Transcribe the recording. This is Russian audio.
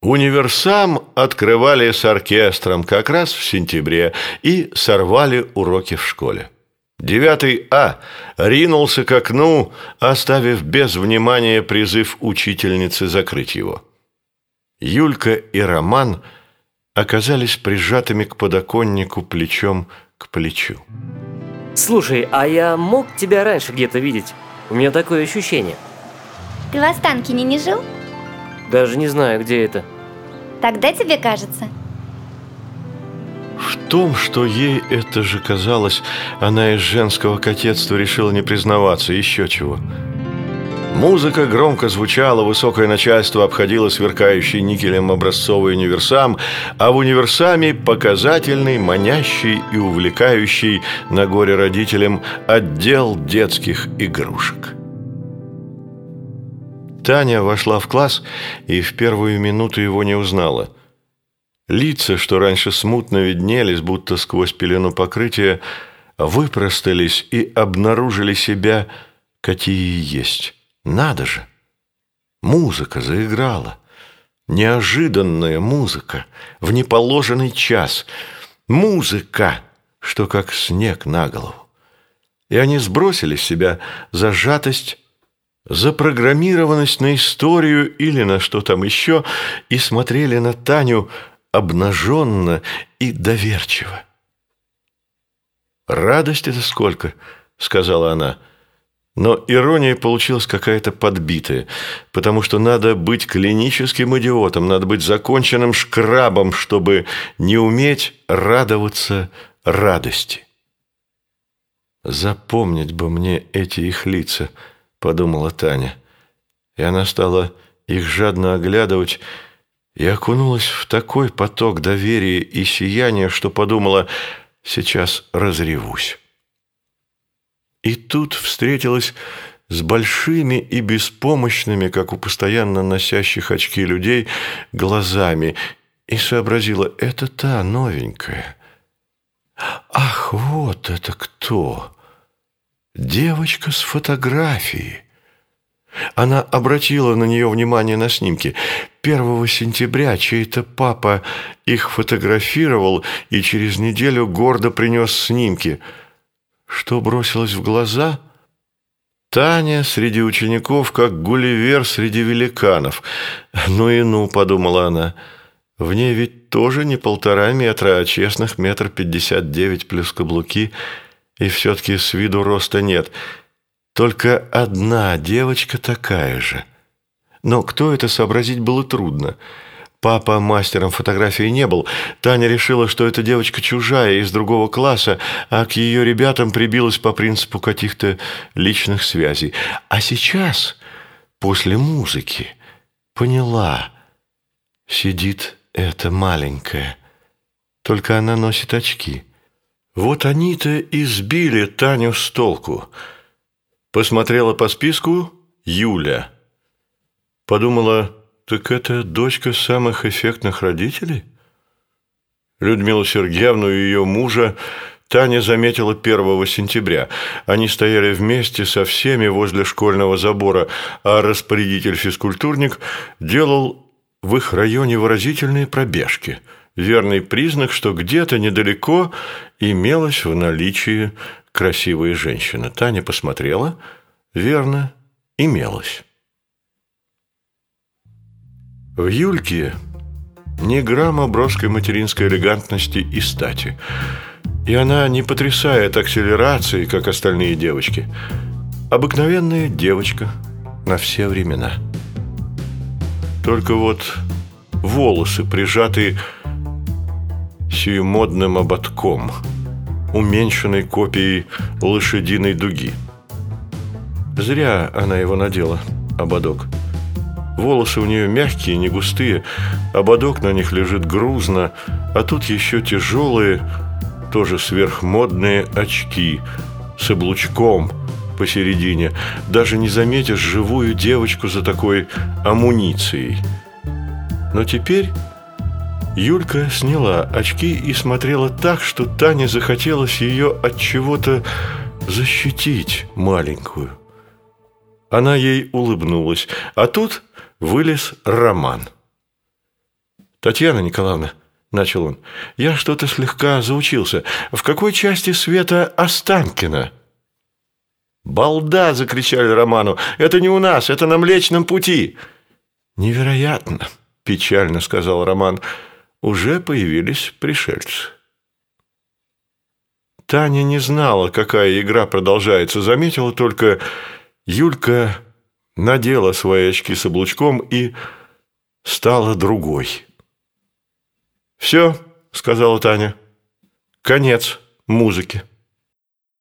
Универсам открывали с оркестром как раз в сентябре и сорвали уроки в школе. 9 А ринулся к окну, оставив без внимания призыв учительницы закрыть его. Юлька и Роман оказались прижатыми к подоконнику плечом к плечу. Слушай, а я мог тебя раньше где-то видеть? У меня такое ощущение. Ты в Останкине не жил? Даже не знаю, где это. Тогда тебе кажется. В том, что ей это же казалось, она из женского кокетства решила не признаваться, еще чего. Музыка громко звучала, высокое начальство обходило сверкающий никелем образцовый универсам, а в универсаме показательный, манящий и увлекающий на горе родителям отдел детских игрушек. Таня вошла в класс и в первую минуту его не узнала. Лица, что раньше смутно виднелись, будто сквозь пелену покрытия, выпростались и обнаружили себя, какие есть. Надо же! Музыка заиграла. Неожиданная музыка в неположенный час. Музыка, что как снег на голову. И они сбросили с себя зажатость, запрограммированность на историю или на что там еще и смотрели на Таню обнаженно и доверчиво. «Радости-то сколько!» — сказала она. Но ирония получилась какая-то подбитая, потому что надо быть клиническим идиотом, надо быть законченным шкрабом, чтобы не уметь радоваться радости. «Запомнить бы мне эти их лица», — подумала Таня. И она стала их жадно оглядывать и окунулась в такой поток доверия и сияния, что подумала: сейчас разревусь. И тут встретилась с большими и беспомощными, как у постоянно носящих очки людей, глазами и сообразила: это та новенькая. Ах, вот это кто! Девочка с фотографии. Она обратила на нее внимание на снимки. 1 сентября чей-то папа их фотографировал и через неделю гордо принес снимки. Что бросилось в глаза? Таня среди учеников, как Гулливер среди великанов. «Ну и ну», — подумала она, — «в ней ведь тоже не 1,5 метра, а честных 1,59 метра плюс каблуки, и все-таки с виду роста нет. Только одна девочка такая же». Но кто это, сообразить было трудно. Папа мастером фотографии не был. Таня решила, что эта девочка чужая, из другого класса, а к ее ребятам прибилась по принципу каких-то личных связей. А сейчас, после музыки, поняла: сидит эта маленькая, только она носит очки. Вот они-то и сбили Таню с толку. Посмотрела по списку — Юля. Подумала: так это дочка самых эффектных родителей? Людмилу Сергеевну и ее мужа Таня заметила 1 сентября. Они стояли вместе со всеми возле школьного забора, а распорядитель-физкультурник делал в их районе выразительные пробежки. Верный признак, что где-то недалеко имелась в наличии красивая женщина. Таня посмотрела. Верно, имелась. В Юльке ни грамма броской материнской элегантности и стати. И она не потрясает акселерацией, как остальные девочки. Обыкновенная девочка на все времена. Только вот волосы прижаты сиюмодным ободком, уменьшенной копией лошадиной дуги. Зря она его надела, ободок. Волосы у нее мягкие, не густые, ободок на них лежит грузно, а тут еще тяжелые, тоже сверхмодные очки с облучком посередине. Даже не заметишь живую девочку за такой амуницией. Но теперь Юлька сняла очки и смотрела так, что Тане захотелось ее от чего-то защитить, маленькую. Она ей улыбнулась, а тут вылез Роман. «Татьяна Николаевна», – начал он, – «я что-то слегка заучился. В какой части света Останкино?» «Балда!» – закричали Роману. «Это не у нас, это на Млечном Пути!» «Невероятно!» – печально сказал Роман. «Уже появились пришельцы». Таня не знала, какая игра продолжается, заметила только, Юлька надела свои очки с облучком и стала другой. «Все», – сказала Таня, – «конец музыки».